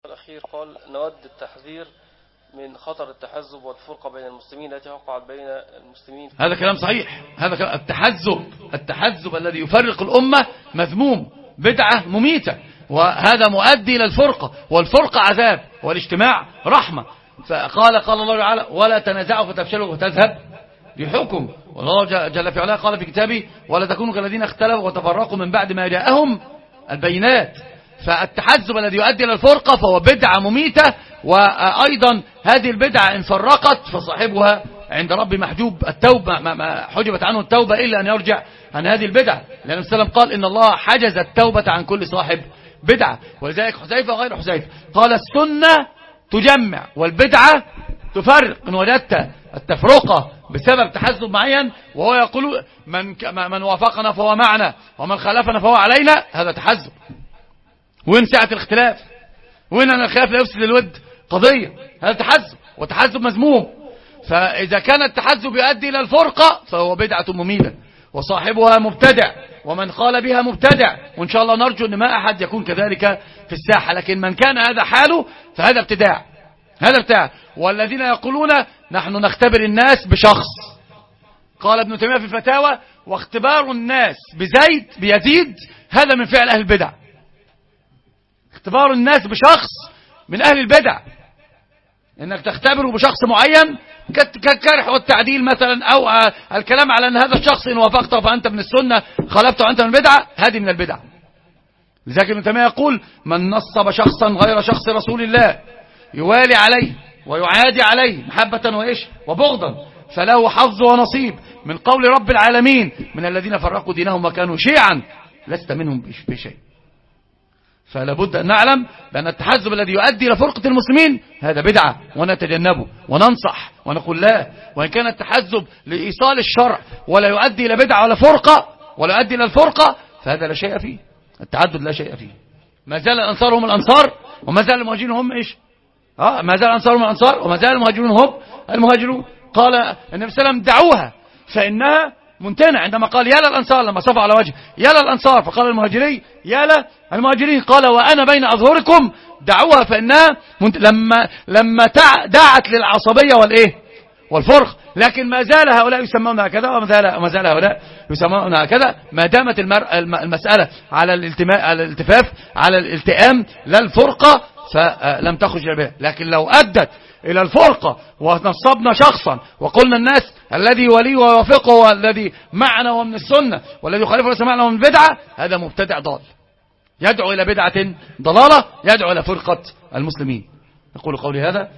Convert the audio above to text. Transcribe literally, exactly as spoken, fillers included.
الأخير قال نود التحذير من خطر التحزب والفرقة بين المسلمين التي وقعت بين المسلمين. هذا كلام صحيح. هذا كلام. التحزب التحزب الذي يفرق الأمة مذموم، بدعة مميتة، وهذا مؤدي إلى الفرقة، والفرقة عذاب والاجتماع رحمة. فقال قال الله تعالى ولا تنازعوا فتفشلوا وتذهب ريحكم. والله جل في علاه قال في كتابه ولا تكونوا كالذين اختلفوا وتفرقوا من بعد ما جاءهم البينات. فالتحزب الذي يؤدي إلى الفرقة فهو بدعة مميتة، وأيضا هذه البدعة إن فرقت فصاحبها عند رب محجوب التوبة، ما حجبت عنه التوبة إلا أن يرجع عن هذه البدعة، لأن النبي صلى الله عليه وسلم قال إن الله حجز التوبة عن كل صاحب بدعة. ولذلك حذيفة وغير حذيفة قال السنة تجمع والبدعة تفرق. إن وجدت التفرقة بسبب تحزب معين وهو يقول من, من وافقنا فهو معنا ومن خالفنا فهو علينا، هذا تحزب. وين سعة الاختلاف؟ وين أن الخلاف لا يفسد الود قضية؟ هذا تحزب، وتحزب مذموم. فإذا كان التحزب يؤدي إلى الفرقة فهو بدعة مميتة وصاحبها مبتدع ومن قال بها مبتدع، وإن شاء الله نرجو أن ما أحد يكون كذلك في الساحة. لكن من كان هذا حاله فهذا ابتداع، هذا ابتداع. والذين يقولون نحن نختبر الناس بشخص، قال ابن تيمية في الفتاوى واختبار الناس بزيد بيزيد هذا من فعل أهل البدع. اختبار الناس بشخص من أهل البدع، انك تختبره بشخص معين كالكرح والتعديل مثلا، او الكلام على ان هذا الشخص ان وافقته فانت من السنة، خالفته وانت من البدعة، هذه من البدع. لذلك ابن تيمية يقول من نصب شخصا غير شخص رسول الله يوالي عليه ويعادي عليه محبة وإيش وبغضا فله حظ ونصيب من قول رب العالمين من الذين فرقوا دينهم وكانوا شيعا لست منهم بشيء. فلا بد أن نعلم بأن التحزب الذي يؤدي إلى فرقة المسلمين هذا بدعة، ونتجنبه وننصح ونقول لا. وإن كان التحزب لإيصال الشرع ولا يؤدي إلى بدعة ولا فرقة ولا يؤدي إلى الفرقة فهذا لا شيء فيه. التعدد لا شيء فيه. ما زال الأنصار هم الأنصار وما زال المهاجرون هم إيش آه ما زال الأنصار هم الأنصار وما زال المهاجرون هم المهاجرون. قال النبي صلى الله عليه وسلم دعوها فإنها منتنع، عندما قال يا للأنصار لما صفى على وجه يا للأنصار، فقال المهاجرين يا للمهاجرين، قال وأنا بين أظهركم دعوها فإنها منت... لما لما تع... دعت للعصبية والإيه والفرق. لكن ما زال هؤلاء يسمون هكذا وما زال ما زال هؤلاء يسمون هكذا ما دامت المر... المسألة على الالتماء على الالتفاف على الالتئام لا الفرقة فلم تخرج بها. لكن لو أدت إلى الفرقة ونصبنا شخصا وقلنا الناس الذي ولي ووافقه والذي معنا ومن السنة والذي يخالفه ليس معنا ومن بدعة، هذا مبتدع ضال يدعو إلى بدعة ضلالة، يدعو إلى فرقة المسلمين. أقول قولي هذا.